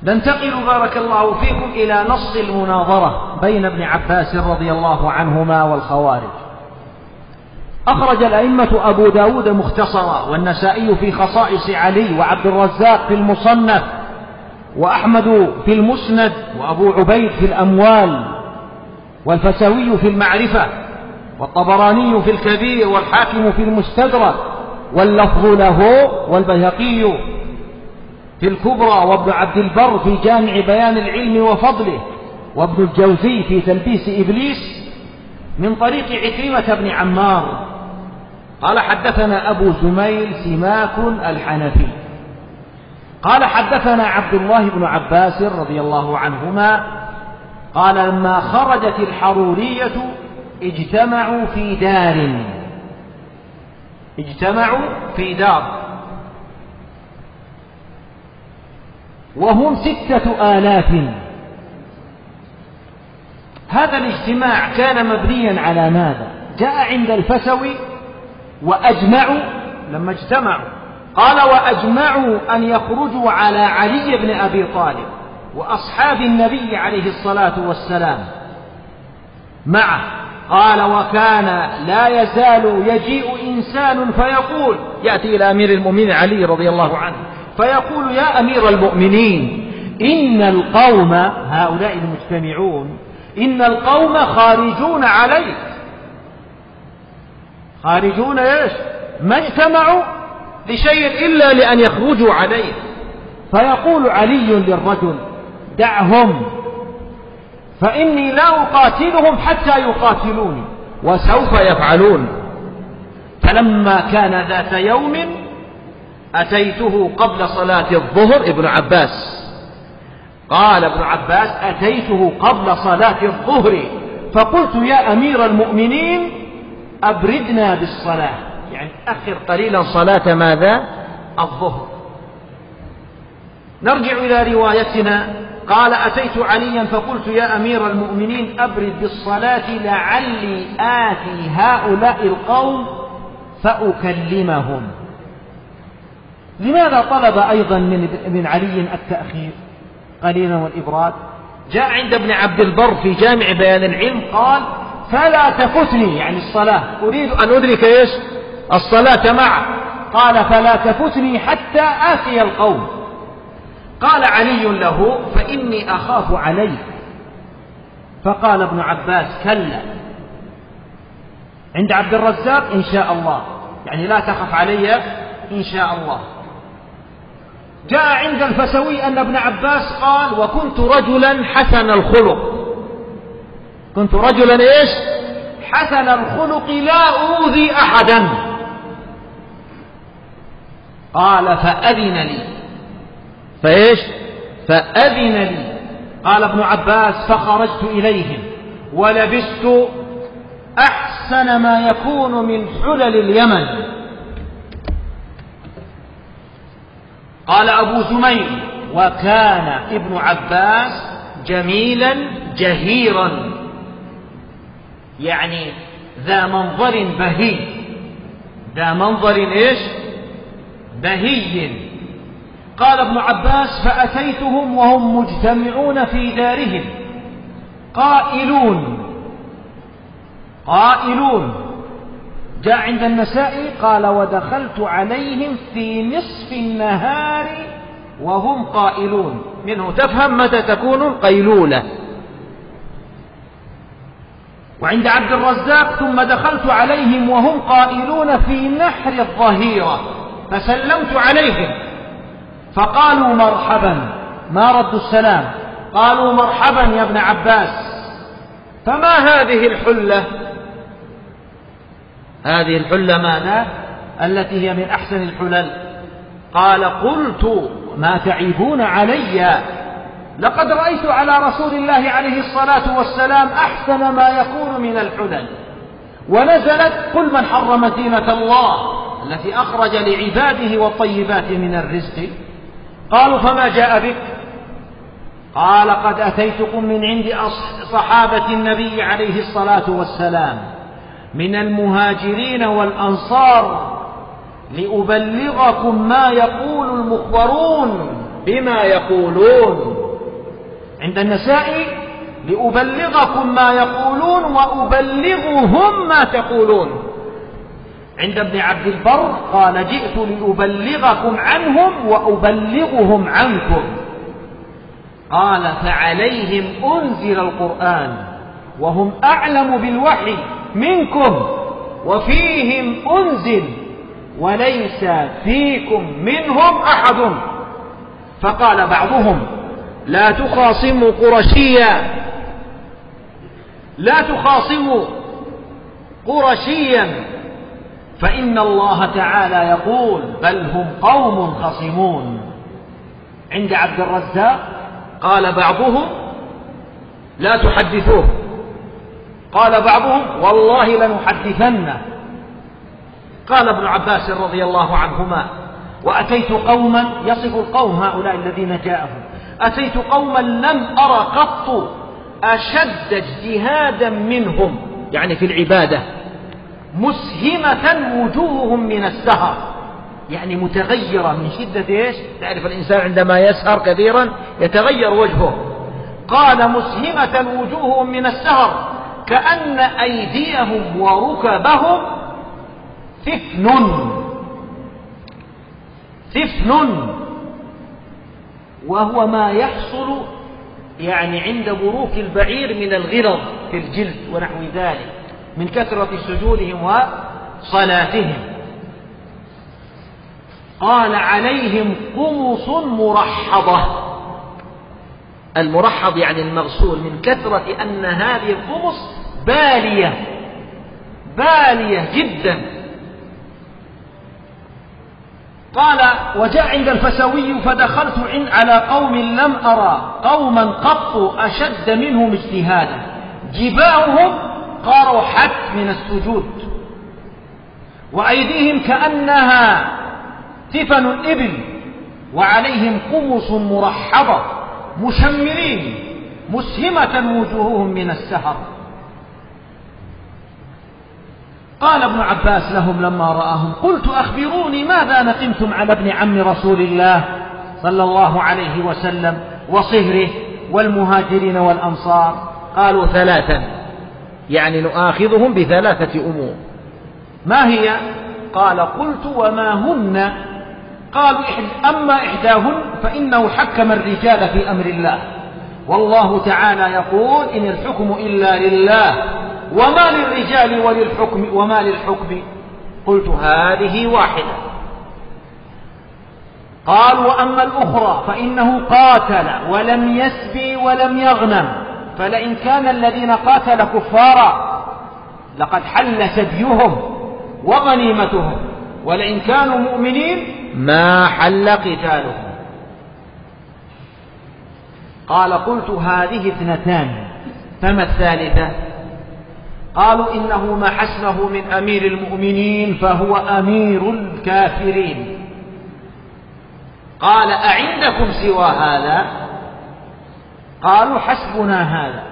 ننتقل بارك الله فيكم إلى نص المناظرة بين ابن عباس رضي الله عنهما والخوارج. أخرج الأئمة أبو داود مختصرا، والنسائي في خصائص علي، وعبد الرزاق في المصنف، وأحمد في المسند، وأبو عبيد في الأموال، والفسوي في المعرفة، والطبراني في الكبير، والحاكم في المستدرك، واللفظ له، والبيهقي في الكبرى، وابن عبد البر في جامع بيان العلم وفضله، وابن الجوزي في تلبيس إبليس من طريق عكرمة بن عمار قال حدثنا أبو زميل سماك الحنفي قال حدثنا عبد الله بن عباس رضي الله عنهما قال لما خرجت الحرورية اجتمعوا في دار وهم 6000. هذا الاجتماع كان مبنيا على ماذا؟ جاء عند الفسوي وأجمعوا، لما اجتمعوا قال وأجمعوا أن يخرجوا على علي بن أبي طالب وأصحاب النبي عليه الصلاة والسلام معه. قال وكان لا يزال يجيء إنسان فيقول، يأتي إلى أمير المؤمنين علي رضي الله عنه فيقول يا أمير المؤمنين إن القوم هؤلاء المجتمعون إن القوم خارجون عليك. خارجون إيش؟ ما اجتمعوا لشيء إلا لأن يخرجوا عليه. فيقول علي للرجل دعهم فإني لا أقاتلهم حتى يقاتلوني، وسوف يفعلون. فلما كان ذات يوم أتيته قبل صلاة الظهر، ابن عباس قال ابن عباس أتيته قبل صلاة الظهر فقلت يا أمير المؤمنين أبردنا بالصلاة، يعني أخر قليلا صلاة ماذا؟ الظهر. نرجع إلى روايتنا. قال أتيت عليا فقلت يا أمير المؤمنين أبرد بالصلاة لعلي آتي هؤلاء القوم فأكلمهم. لماذا طلب أيضا من علي التأخير قليلا والإبراد؟ جاء عند ابن عبد البر في جامع بيان العلم قال فلا تفتني، يعني الصلاة أريد أن أدرك إيش؟ الصلاة معه. قال فلا تفتني حتى آتي القوم. قال علي له فإني أخاف عليك. فقال ابن عباس كلا. عند عبد الرزاق إن شاء الله، يعني لا تخف علي إن شاء الله. جاء عند الفسوي أن ابن عباس قال وكنت رجلا حسن الخلق. كنت رجلا إيش؟ حسن الخلق لا أوذي أحدا. قال فأذن لي. فإيش؟ فأذن لي. قال ابن عباس فخرجت إليهم ولبست أحسن ما يكون من حلل اليمن. قال أبو زميل وكان ابن عباس جميلا جهيرا، يعني ذا منظر بهي. ذا منظر إيش؟ بهي. قال ابن عباس فأتيتهم وهم مجتمعون في دارهم قائلون. جاء عند النسائي قال ودخلت عليهم في نصف النهار وهم قائلون. منه تفهم متى تكون القيلولة. وعند عبد الرزاق ثم دخلت عليهم وهم قائلون في نحر الظهيرة فسلمت عليهم فقالوا مرحبا، ما ردوا السلام، قالوا مرحبا يا ابن عباس. فما هذه الحلة؟ هذه الحلة ماذا؟ التي هي من أحسن الحلل. قال قلت ما تعيبون علي؟ لقد رأيت على رسول الله عليه الصلاة والسلام أحسن ما يكون من الحلل. ونزلت قل من حرم زينة الله التي أخرج لعباده والطيبات من الرزق. قالوا فما جاء بك؟ قال قد أتيتكم من عند صحابة النبي عليه الصلاة والسلام من المهاجرين والأنصار لأبلغكم ما يقول المخبرون بما يقولون. عند النسائي لأبلغكم ما يقولون وأبلغهم ما تقولون. عند ابن عبد البر قال جئت لأبلغكم عنهم وأبلغهم عنكم. قال فعليهم أنزل القرآن وهم أعلم بالوحي منكم وفيهم أنزل وليس فيكم منهم أحد. فقال بعضهم لا تخاصموا قرشيا، لا تخاصموا قرشيا فإن الله تعالى يقول بل هم قوم خصمون. عند عبد الرزاق قال بعضهم لا تحدثوه، قال بعضهم والله لنحدثنه. قال ابن عباس رضي الله عنهما وأتيت قوما، يصف القوم هؤلاء الذين جاءهم، أتيت قوما لم أر قط أشد اجتهادا منهم، يعني في العبادة، مسهمة وجوههم من السهر، يعني متغيرة من شدة إيش؟ تعرف الإنسان عندما يسهر كثيرا يتغير وجهه. قال مسهمة وجوههم من السهر كأن أيديهم وركبهم ثفن، وهو ما يحصل يعني عند بروك البعير من الغرض في الجلد ونحو ذلك من كثرة سجودهم وصلاتهم. قال عليهم قمص مرحضة، المرحض يعني المغسول، من كثرة أن هذه القمص بالية جدا. قال وجاء عند الفسوي فدخلت على قوم لم أرى قوما قط أشد منهم اجتهادا، جباههم قرحت من السجود وأيديهم كأنها تفن الإبل وعليهم قمص مرحضة مشمرين مسهمة وجوههم من السهر. قال ابن عباس لهم لما رآهم قلت أخبروني ماذا نقمتم على ابن عم رسول الله صلى الله عليه وسلم وصهره والمهاجرين والأنصار؟ قالوا ثلاثا، يعني نؤاخذهم بثلاثة أمور. ما هي؟ قال قلت وما هن؟ قالوا أما إحداهن فإنه حكم الرجال في أمر الله، والله تعالى يقول إن الحكم إلا لله وما للرجال وما للحكم. قلت هذه واحدة. قال وأما الأخرى فإنه قاتل ولم يسبي ولم يغنم، فلئن كان الذين قاتل كفارا لقد حل سبيهم وغنيمتهم، ولئن كانوا مؤمنين ما حل قتالهم. قال قلت هذه اثنتان، فما الثالثة؟ قالوا إنه ما حسنه من أمير المؤمنين فهو أمير الكافرين. قال أعندكم سوى هذا؟ قالوا حسبنا هذا.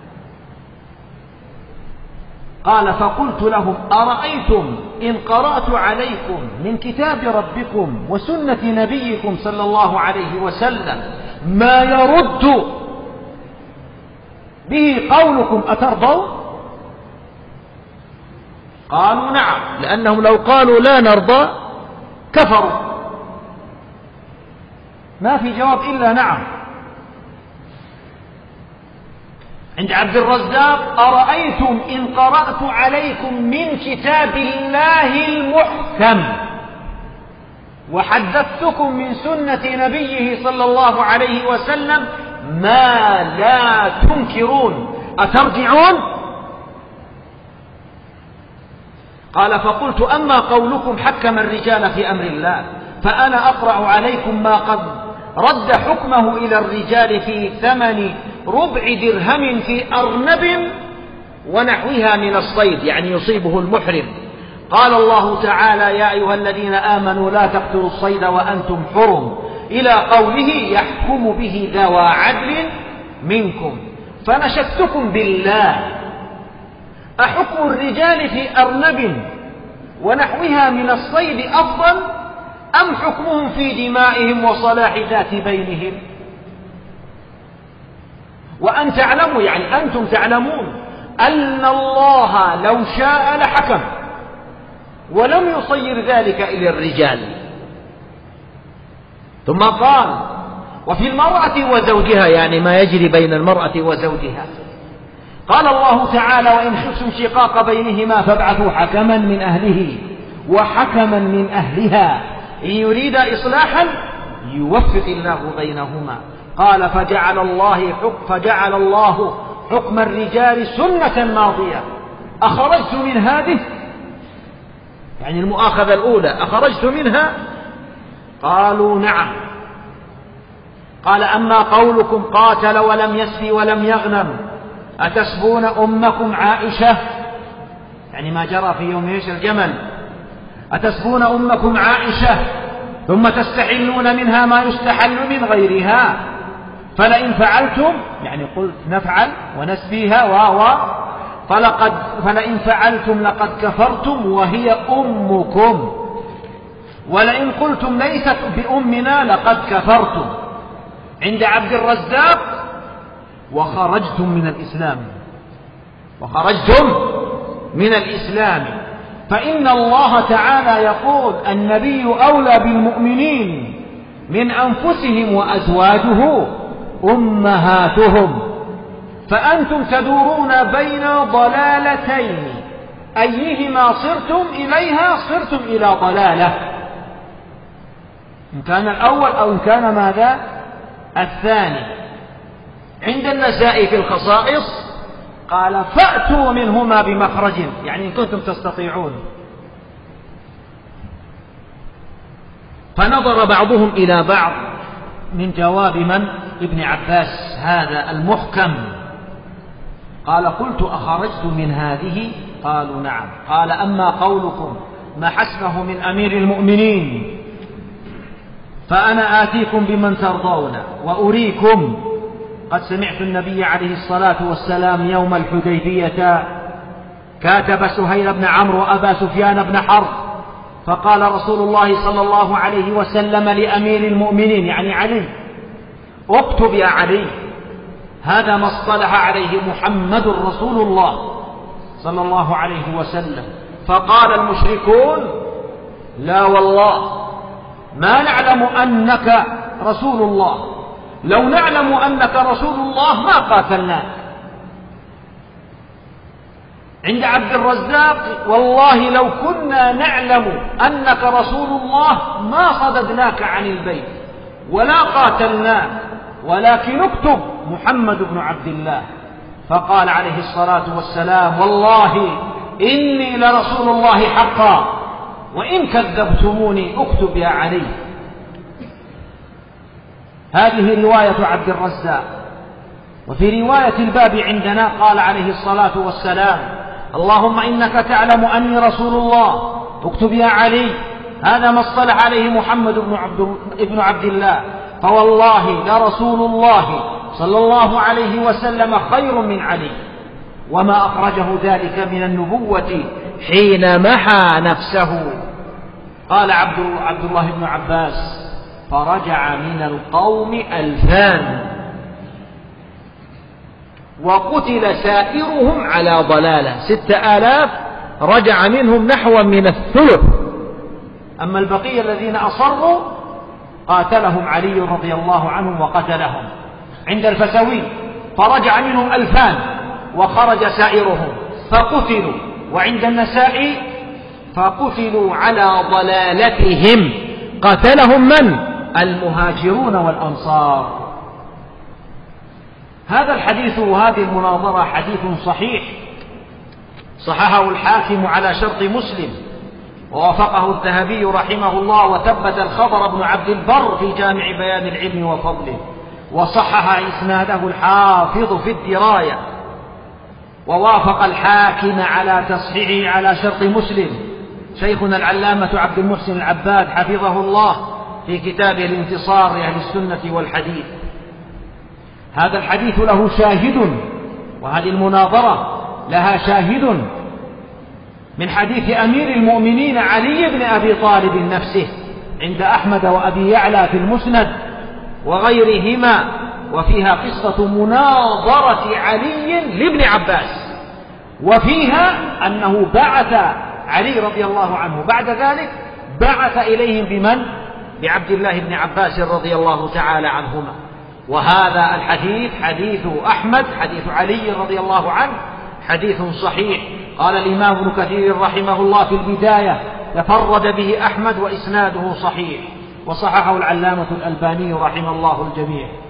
قال فقلت لهم أرأيتم إن قرأت عليكم من كتاب ربكم وسنة نبيكم صلى الله عليه وسلم ما يرد به قولكم أترضوا؟ قالوا نعم، لأنهم لو قالوا لا نرضى كفروا. ما في جواب إلا نعم. عند عبد الرزاق أرأيتم إن قرأت عليكم من كتاب الله المحكم وحدثتكم من سنة نبيه صلى الله عليه وسلم ما لا تنكرون أترجعون؟ قال فقلت أما قولكم حكم الرجال في أمر الله فأنا أقرأ عليكم ما قد رد حكمه إلى الرجال في ثمن ربع درهم في أرنب ونحوها من الصيد، يعني يصيبه المحرم. قال الله تعالى يا أيها الذين آمنوا لا تقتلوا الصيد وأنتم حرم، إلى قوله يحكم به ذوى عدل منكم. فنشدتكم بالله أحكم الرجال في أرنب ونحوها من الصيد أفضل أم حكمهم في دمائهم وصلاح ذات بينهم؟ وأن تعلموا، يعني أنتم تعلمون أن الله لو شاء لحكم ولم يصير ذلك إلى الرجال. ثم قال: وفي المرأة وزوجها، يعني ما يجري بين المرأة وزوجها. قال الله تعالى: وإن خفتم شقاق بينهما فابعثوا حكما من أهله وحكما من أهلها إن يريد إصلاحا يوفق الله بينهما. قال: فجعل الله حكم الرجال سنة ماضية. أخرجت من هذه، يعني المؤاخذة الأولى، أخرجت منها؟ قالوا: نعم. قال: أما قولكم قاتل ولم يسبي ولم يغنم أتسبون أمكم عائشة، يعني ما جرى في يوم الجمل، أتسبون أمكم عائشة ثم تستحلون منها ما يستحل من غيرها، فلئن فعلتم، يعني قلت نفعل ونسبيها فلئن فعلتم لقد كفرتم وهي أمكم، ولئن قلتم ليست بأمنا لقد كفرتم. عند عبد الرزاق: وخرجتم من الإسلام. فإن الله تعالى يقول: النبي أولى بالمؤمنين من أنفسهم وأزواجه أمهاتهم. فأنتم تدورون بين ضلالتين، أيهما صرتم إليها صرتم إلى ضلالة، إن كان الأول أو إن كان ماذا؟ الثاني. عند النسائي في الخصائص قال: فأتوا منهما بمخرج، يعني إن كنتم تستطيعون. فنظر بعضهم إلى بعض من جواب من؟ ابن عباس هذا المحكم. قال: قلت: أخرجت من هذه؟ قالوا: نعم. قال: أما قولكم ما حسبه من أمير المؤمنين فأنا آتيكم بمن ترضون وأريكم. قد سمعت النبي عليه الصلاة والسلام يوم الحديبية كاتب سهيل بن عمرو وأبا سفيان بن حرب، فقال رسول الله صلى الله عليه وسلم لأمير المؤمنين يعني علي: اكتب يا علي، هذا ما اصطلح عليه محمد رسول الله صلى الله عليه وسلم. فقال المشركون: لا والله ما نعلم أنك رسول الله، لو نعلم أنك رسول الله ما قاتلناك. عند عبد الرزاق: والله لو كنا نعلم أنك رسول الله ما صددناك عن البيت ولا قاتلناك، ولكن اكتب محمد بن عبد الله. فقال عليه الصلاة والسلام: والله إني لرسول الله حقا، وإن كذبتموني اكتب يا علي. هذه رواية عبد الرزاق. وفي رواية الباب عندنا قال عليه الصلاة والسلام: اللهم إنك تعلم أني رسول الله، اكتب يا علي، هذا ما اصطلح عليه محمد بن عبد الله، فوالله لرسول الله صلى الله عليه وسلم خير من علي، وما أخرجه ذلك من النبوة حين محى نفسه. قال عبد الله بن عباس: فرجع من القوم 2000 وقتل سائرهم على ضلالة. 6000 رجع منهم نحو من الثلث، أما البقية الذين أصروا قاتلهم علي رضي الله عنه وقتلهم. عند الفسوي: فرجع منهم 2000 وخرج سائرهم فقتلوا. وعند النسائي: فقتلوا على ضلالتهم، قتلهم من؟ المهاجرون والأنصار. هذا الحديث وهذه المناظرة حديث صحيح، صححه الحاكم على شرط مسلم، ووافقه الذهبي رحمه الله، وثبت الخضر بن عبد البر في جامع بيان العلم وفضله، وصحح إسناده الحافظ في الدراية، ووافق الحاكم على تصحيحه على شرط مسلم شيخنا العلامة عبد المحسن العباد حفظه الله في كتابه الانتصار لأهل السنة والحديث. هذا الحديث له شاهد، وهذه المناظرة لها شاهد من حديث أمير المؤمنين علي بن أبي طالب نفسه عند أحمد وأبي يعلى في المسند وغيرهما، وفيها قصة مناظرة علي لابن عباس، وفيها أنه بعث علي رضي الله عنه بعد ذلك بعث إليهم بمن؟ بعبد الله بن عباس رضي الله تعالى عنهما. وهذا الحديث حديث أحمد، حديث علي رضي الله عنه، حديث صحيح. قال الإمام ابن كثير رحمه الله في البداية: تفرد به أحمد وإسناده صحيح، وصححه العلامة الألباني رحمه الله الجميع.